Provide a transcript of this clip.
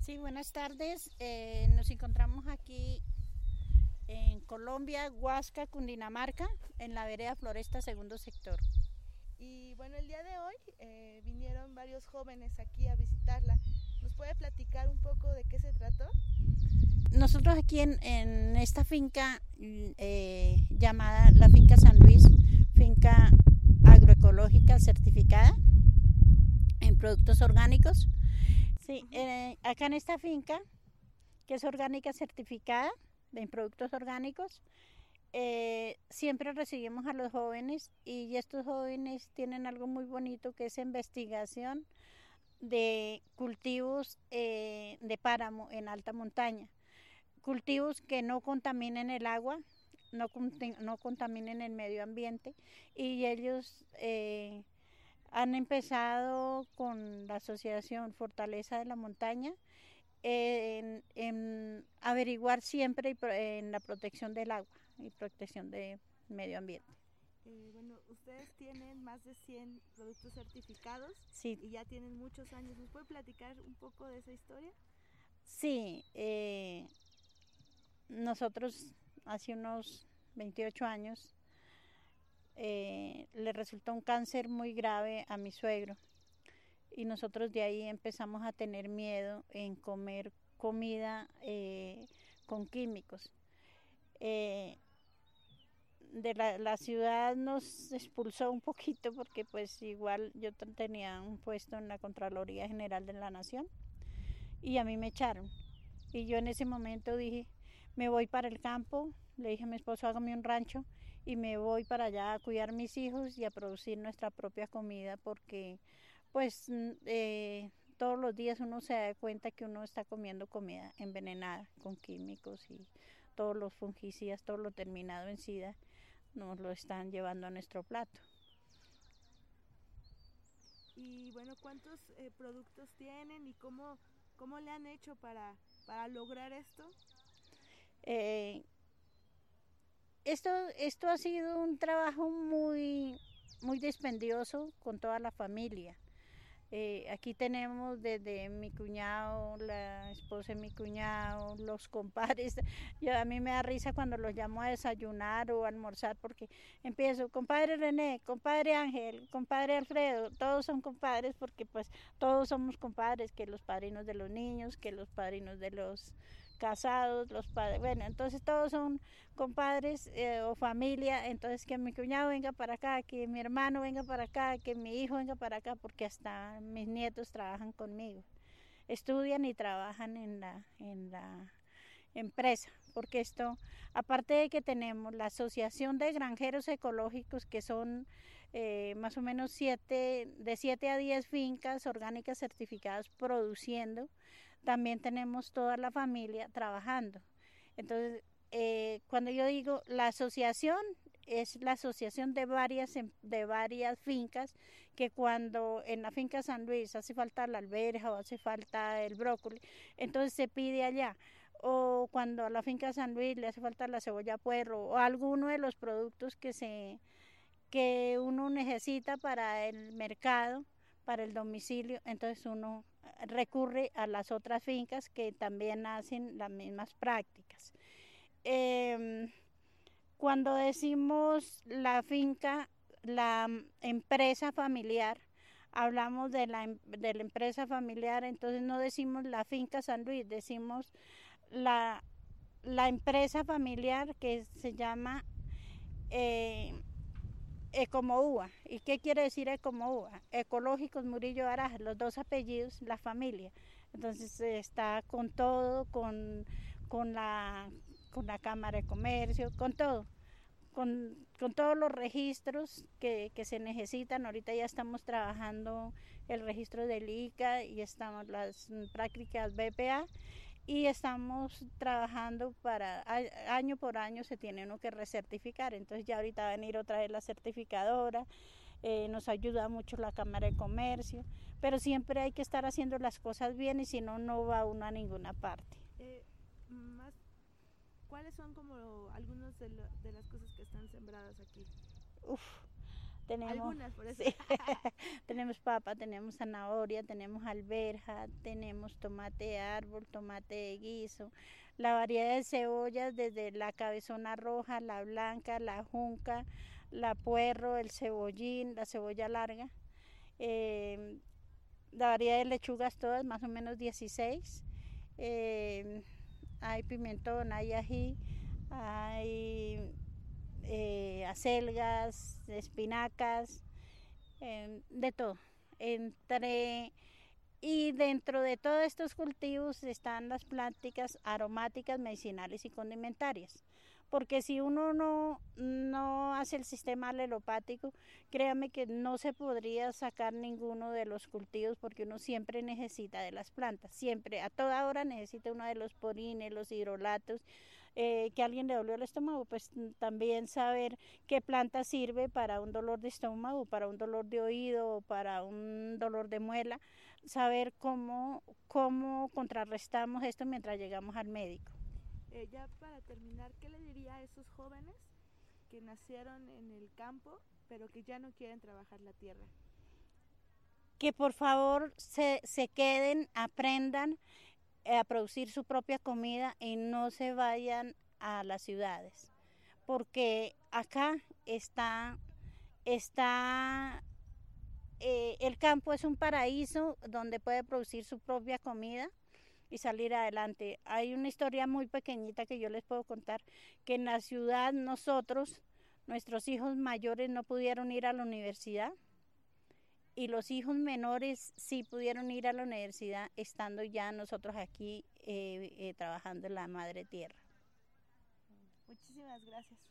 Sí, buenas tardes. Nos encontramos aquí en Colombia, Huasca, Cundinamarca, en la vereda Floresta, segundo sector. Y bueno, el día de hoy vinieron varios jóvenes aquí a visitarla. ¿Nos puede platicar un poco de qué se trató? Nosotros aquí en esta finca llamada la Finca San Luis, finca agroecológica certificada en productos orgánicos. Sí, acá en esta finca, que es orgánica certificada en productos orgánicos, siempre recibimos a los jóvenes y estos jóvenes tienen algo muy bonito que es investigación de cultivos de páramo en alta montaña, cultivos que no contaminen el agua, no contaminen el medio ambiente, y ellos han empezado con la asociación Fortaleza de la Montaña en averiguar siempre en la protección del agua y protección del medio ambiente. Bueno, ustedes tienen más de 100 productos certificados. Sí. Y ya tienen muchos años. ¿Nos puede platicar un poco de esa historia? Sí, nosotros hace unos 28 años le resultó un cáncer muy grave a mi suegro y nosotros de ahí empezamos a tener miedo en comer comida con químicos. De la ciudad nos expulsó un poquito porque pues igual yo tenía un puesto en la Contraloría General de la Nación y a mí me echaron. Y yo en ese momento dije, me voy para el campo, le dije a mi esposo, hágame un rancho y me voy para allá a cuidar a mis hijos y a producir nuestra propia comida porque pues todos los días uno se da cuenta que uno está comiendo comida envenenada con químicos y todos los fungicidas, todo lo terminado en SIDA nos lo están llevando a nuestro plato. Y bueno, ¿cuántos productos tienen y cómo le han hecho para lograr esto? Eh, esto ha sido un trabajo muy dispendioso con toda la familia. Aquí tenemos desde mi cuñado, la esposa de mi cuñado, los compadres. A mí me da risa cuando los llamo a desayunar o a almorzar porque empiezo, compadre René, compadre Ángel, compadre Alfredo, todos son compadres porque pues todos somos compadres, que los padrinos de los niños, que los padrinos de los casados, los padres, bueno, entonces todos son compadres o familia, entonces que mi cuñado venga para acá, que mi hermano venga para acá, que mi hijo venga para acá, porque hasta mis nietos trabajan conmigo, estudian y trabajan en la empresa, porque esto, aparte de que tenemos la Asociación de Granjeros Ecológicos, que son más o menos de 7 a 10 fincas orgánicas certificadas produciendo, también tenemos toda la familia trabajando. Entonces, cuando yo digo la asociación, es la asociación de varias fincas, que cuando en la finca San Luis hace falta la alberja o hace falta el brócoli, entonces se pide allá. O cuando a la finca San Luis le hace falta la cebolla puerro o alguno de los productos que uno necesita para el mercado, para el domicilio, entonces uno recurre a las otras fincas que también hacen las mismas prácticas. Cuando decimos la finca, la empresa familiar, hablamos de la empresa familiar, entonces no decimos la finca San Luis, decimos la empresa familiar que se llama Ecomoúa. ¿Y qué quiere decir Ecomoúa? Ecológicos Murillo Barajas, los dos apellidos, la familia. Entonces está con todo, con la Cámara de Comercio, con todo. Con todos los registros que se necesitan. Ahorita ya estamos trabajando el registro del ICA y estamos las prácticas BPA y estamos trabajando para año por año se tiene uno que recertificar, entonces ya ahorita va a venir otra vez la certificadora, nos ayuda mucho la Cámara de Comercio, pero siempre hay que estar haciendo las cosas bien y si no, no va uno a ninguna parte. ¿Cuáles son como algunas de las cosas que están sembradas aquí? Tenemos, algunas, por eso. sí, tenemos papa, tenemos zanahoria, tenemos alberja, tenemos tomate de árbol, tomate de guiso, la variedad de cebollas desde la cabezona roja, la blanca, la junca, la puerro, el cebollín, la cebolla larga, eh, la variedad de lechugas todas, más o menos 16. Hay pimentón, hay ají, hay acelgas, espinacas, de todo. Y dentro de todos estos cultivos están las plantas aromáticas, medicinales y condimentarias. Porque si uno no hace el sistema alelopático, créame que no se podría sacar ninguno de los cultivos porque uno siempre necesita de las plantas, siempre, a toda hora necesita uno de los porines, los hidrolatos, que alguien le dolió el estómago, pues también saber qué planta sirve para un dolor de estómago, para un dolor de oído, para un dolor de muela, saber cómo contrarrestamos esto mientras llegamos al médico. Ya para terminar, ¿qué le diría a esos jóvenes que nacieron en el campo pero que ya no quieren trabajar la tierra? Que por favor se queden, aprendan a producir su propia comida y no se vayan a las ciudades, porque acá está el campo es un paraíso donde puede producir su propia comida y salir adelante. Hay una historia muy pequeñita que yo les puedo contar, que en la ciudad nuestros hijos mayores no pudieron ir a la universidad y los hijos menores sí pudieron ir a la universidad estando ya nosotros aquí trabajando en la madre tierra. Muchísimas gracias.